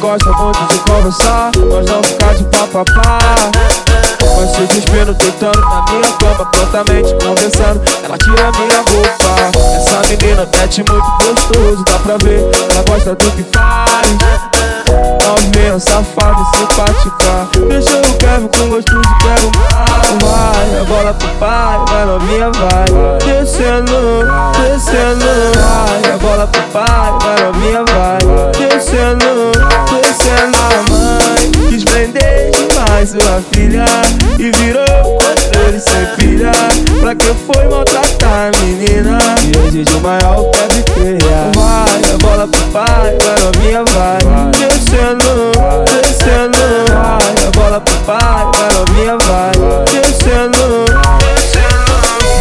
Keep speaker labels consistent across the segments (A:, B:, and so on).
A: gosta muito de conversar, mas não ficar de papapá. Vai se despindo, deitando na minha cama, prontamente conversando. Ela tira minha roupa. Essa menina mete muito gostoso, dá pra ver, ela gosta do que faz. Novinha, safada e simpática. Deixa o Kevin com gosto de quero mais. Vai, a bola pro pai, vai novinha, vai. Descendo, descendo. Vai, a bola pro pai, vai novinha, vai. Descendo, descendo. A mãe quis prender demais sua filha e virou controle sem pilha. Pra que foi maltratar a menina? E hoje de maior quer feia. Vai, a bola pro pai, vai novinha, vai. Descendo, descendo. Vai, a bola pro pai, vai novinha, vai. Descendo, descendo.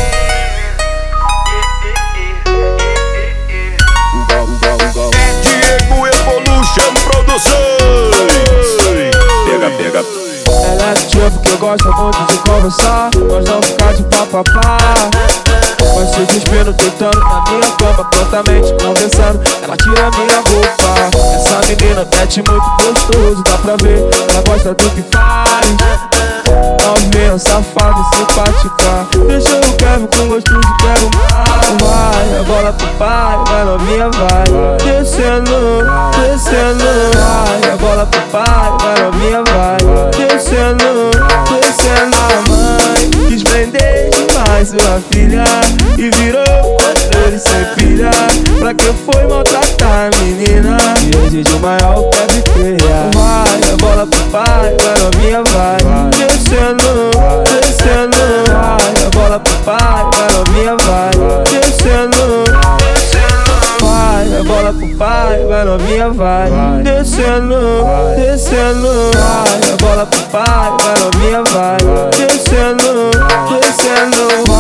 B: Diego Evolution Produções. Pega, pega.
A: Ela é do tipo que gosta muito de conversar, mas não ficar de papapá. Vai se despindo, deitando na minha cama, prontamente conversando. Ela tira minha roupa. Essa menina mete muito gostoso, dá pra ver, ela gosta do que faz. Novinha, safada e simpática. Deixa o Kevin com gosto de quero mais. Vai, a bola pro pai, vai novinha, vai. Descendo, descendo. Vai, a bola pro pai, vai novinha, vai. Descendo, descendo. A mãe quis prender demais sua filha e virou controle sem pilha. Pra que foi maltratar a menina? E hoje de maior quer feia. Vai, a bola pro pai, vai novinha, vai. Descendo, descendo. Vai, a bola pro pai, vai novinha, vai. Descendo, descendo. Vai, a bola pro pai, vai novinha, vai. Descendo, descendo. Vai, a bola pro pai, vai novinha, vai. Descendo, descendo.